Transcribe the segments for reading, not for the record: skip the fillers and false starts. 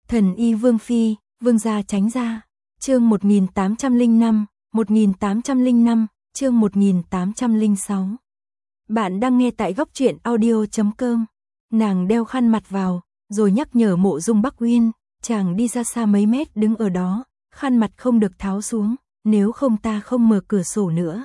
Thần y Vương Phi, Vương gia tránh ra. Chương 1805, 1805, chương 1806. Bạn đang nghe tại góc truyện audio.com. Nàng đeo khăn mặt vào, rồi nhắc nhở Mộ Dung Bắc Uyên, chàng đi ra xa mấy mét đứng ở đó, khăn mặt không được tháo xuống, nếu không ta không mở cửa sổ nữa.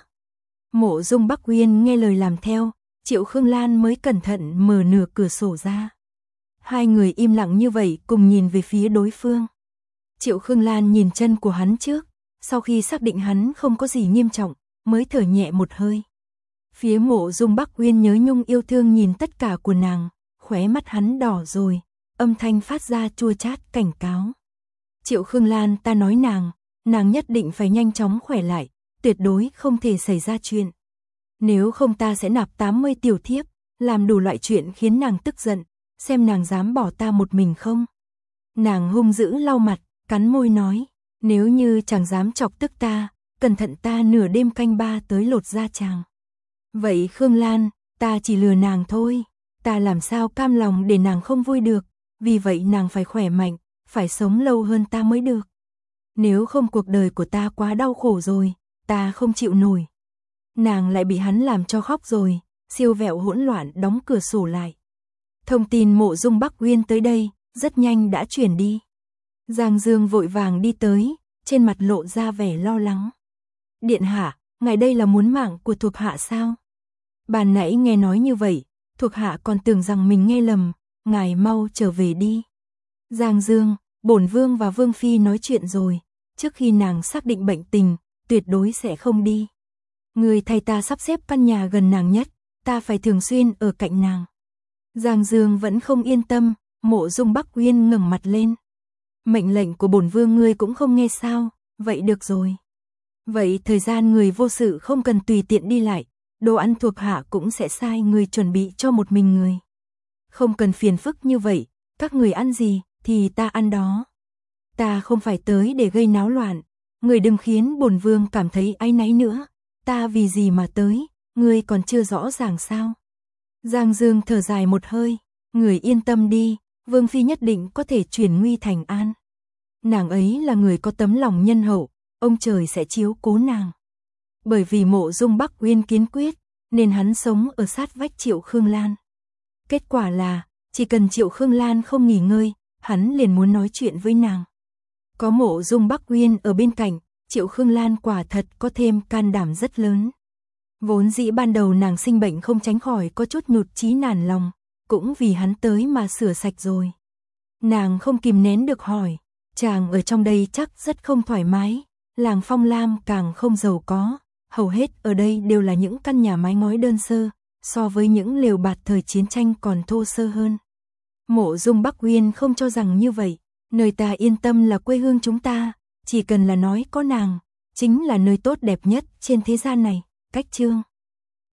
Mộ Dung Bắc Uyên nghe lời làm theo, Triệu Khương Lan mới cẩn thận mở nửa cửa sổ ra. Hai người im lặng như vậy cùng nhìn về phía đối phương. Triệu Khương Lan nhìn chân của hắn trước, sau khi xác định hắn không có gì nghiêm trọng, mới thở nhẹ một hơi. Phía Mộ Dung Bắc Uyên nhớ nhung yêu thương nhìn tất cả của nàng, khóe mắt hắn đỏ rồi, âm thanh phát ra chua chát cảnh cáo. Triệu Khương Lan, ta nói nàng nhất định phải nhanh chóng khỏe lại, tuyệt đối không thể xảy ra chuyện. Nếu không ta sẽ nạp 80 tiểu thiếp, làm đủ loại chuyện khiến nàng tức giận, xem nàng dám bỏ ta một mình không. Nàng hung dữ lau mặt, cắn môi nói, nếu như chàng dám chọc tức ta, cẩn thận ta nửa đêm canh ba tới lột da chàng. Vậy Khương Lan, ta chỉ lừa nàng thôi, ta làm sao cam lòng để nàng không vui được, vì vậy nàng phải khỏe mạnh, phải sống lâu hơn ta mới được. Nếu không cuộc đời của ta quá đau khổ rồi, ta không chịu nổi. Nàng lại bị hắn làm cho khóc rồi, siêu vẹo hỗn loạn đóng cửa sổ lại. Thông tin Mộ Dung Bắc Uyên tới đây, rất nhanh đã chuyển đi. Giang Dương vội vàng đi tới, trên mặt lộ ra vẻ lo lắng. Điện hạ, ngài đây là muốn mạng của thuộc hạ sao? Ban nãy nghe nói như vậy, thuộc hạ còn tưởng rằng mình nghe lầm, ngài mau trở về đi. Giang Dương, bổn vương và Vương Phi nói chuyện rồi, trước khi nàng xác định bệnh tình, tuyệt đối sẽ không đi. Người thay ta sắp xếp căn nhà gần nàng nhất, ta phải thường xuyên ở cạnh nàng. Giang Dương vẫn không yên tâm, Mộ Dung Bắc Uyên ngẩng mặt lên. Mệnh lệnh của bổn vương ngươi cũng không nghe sao, vậy được rồi. Vậy thời gian người vô sự không cần tùy tiện đi lại, đồ ăn thuộc hạ cũng sẽ sai người chuẩn bị cho một mình người. Không cần phiền phức như vậy, các người ăn gì thì ta ăn đó. Ta không phải tới để gây náo loạn, người đừng khiến bổn vương cảm thấy áy náy nữa. Ta vì gì mà tới, ngươi còn chưa rõ ràng sao? Giang Dương thở dài một hơi, người yên tâm đi, Vương Phi nhất định có thể chuyển nguy thành an. Nàng ấy là người có tấm lòng nhân hậu, ông trời sẽ chiếu cố nàng. Bởi vì Mộ Dung Bắc Uyên kiên quyết, nên hắn sống ở sát vách Triệu Khương Lan. Kết quả là, chỉ cần Triệu Khương Lan không nghỉ ngơi, hắn liền muốn nói chuyện với nàng. Có Mộ Dung Bắc Uyên ở bên cạnh, Triệu Khương Lan quả thật có thêm can đảm rất lớn. Vốn dĩ ban đầu nàng sinh bệnh không tránh khỏi có chút nhụt chí nản lòng, cũng vì hắn tới mà sửa sạch rồi. Nàng không kìm nén được hỏi, chàng ở trong đây chắc rất không thoải mái, làng Phong Lam càng không giàu có, hầu hết ở đây đều là những căn nhà mái ngói đơn sơ, so với những lều bạt thời chiến tranh còn thô sơ hơn. Mộ Dung Bắc Uyên không cho rằng như vậy, nơi ta yên tâm là quê hương chúng ta, chỉ cần là nói có nàng, chính là nơi tốt đẹp nhất trên thế gian này. Cách chương